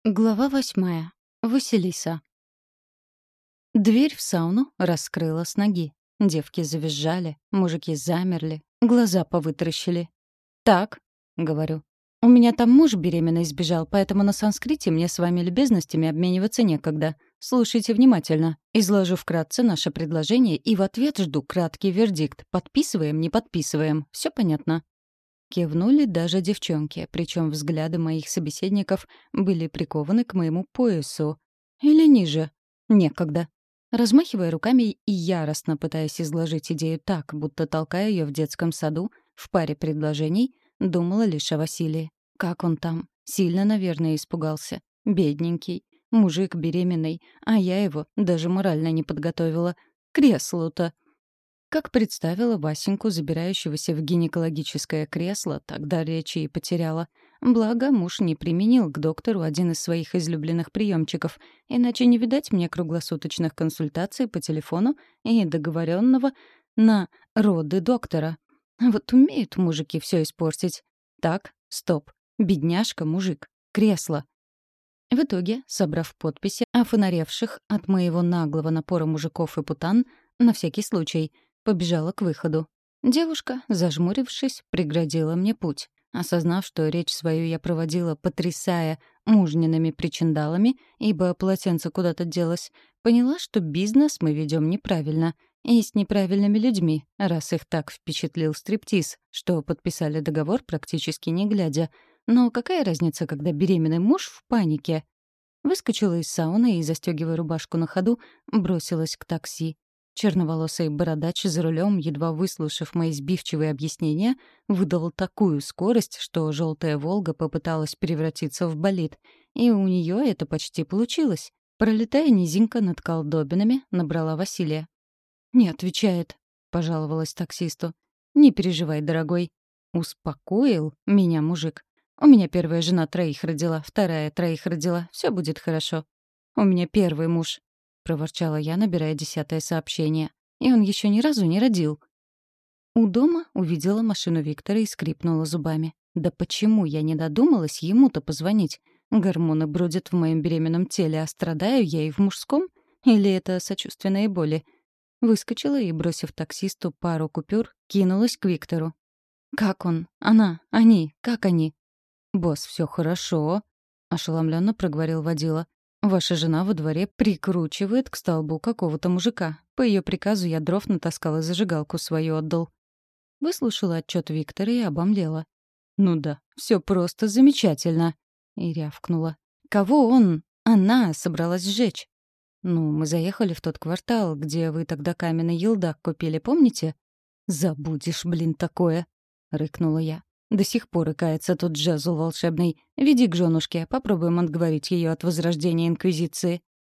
Глава 8. Василиса. Дверь в сауну раскрыла с ноги. Девки завизжали, мужики замерли, глаза повытращили. «Так», — говорю, — «у меня там муж беременный сбежал, поэтому на санскрите мне с вами любезностями обмениваться некогда. Слушайте внимательно. Изложу вкратце наше предложение и в ответ жду краткий вердикт. Подписываем, не подписываем. Все понятно?» Кивнули даже девчонки, причем взгляды моих собеседников были прикованы к моему поясу. Или ниже. Некогда. Размахивая руками и яростно пытаясь изложить идею так, будто толкая ее в детском саду, в паре предложений, думала лишь о Василии. Как он там? Сильно, наверное, испугался. Бедненький. Мужик беременный, а я его даже морально не подготовила. Креслу-то. Как представила Васеньку, забирающегося в гинекологическое кресло, тогда речи и потеряла. Благо, муж не применил к доктору один из своих излюбленных приемчиков, иначе не видать мне круглосуточных консультаций по телефону и договоренного на роды доктора. Вот умеют мужики все испортить. Так, стоп. Бедняжка, мужик. Кресло. В итоге, собрав подписи офонаревших от моего наглого напора мужиков и путан, на всякий случай, побежала к выходу. Девушка, зажмурившись, преградила мне путь. Осознав, что речь свою я проводила, потрясая мужниными причиндалами, ибо полотенце куда-то делось, поняла, что бизнес мы ведем неправильно и с неправильными людьми, раз их так впечатлил стриптиз, что подписали договор практически не глядя. Но какая разница, когда беременный муж в панике? Выскочила из сауны и, застегивая рубашку на ходу, бросилась к такси. Черноволосый бородач за рулем, едва выслушав мои сбивчивые объяснения, выдал такую скорость, что желтая «Волга» попыталась превратиться в болид. И у нее это почти получилось. Пролетая низенько над колдобинами, набрала Василия. «Не отвечает», — пожаловалась таксисту. «Не переживай, дорогой». Успокоил меня мужик. «У меня первая жена троих родила, вторая троих родила. Все будет хорошо». «У меня первый муж», — проворчала я, набирая 10-е сообщение. «И он еще ни разу не родил». У дома увидела машину Виктора и скрипнула зубами. «Да почему я не додумалась ему-то позвонить? Гормоны бродят в моем беременном теле, а страдаю я и в мужском? Или это сочувственные боли?» Выскочила и, бросив таксисту пару купюр, кинулась к Виктору. «Как он? Она? Они? Как они?» «Босс, все хорошо», — ошеломленно проговорил водила. «Ваша жена во дворе прикручивает к столбу какого-то мужика. По ее приказу я дров натаскал и зажигалку свою отдал». Выслушала отчет Виктора и обомлела. «Ну да, все просто замечательно», — и рявкнула. «Кого он? Она собралась сжечь». «Ну, мы заехали в тот квартал, где вы тогда каменный елдак купили, помните?» «Забудешь, блин, такое», — рыкнула я. «До сих пор икается тот джазул волшебный. Веди к женушке, попробуем отговорить ее от возрождения Инквизиции».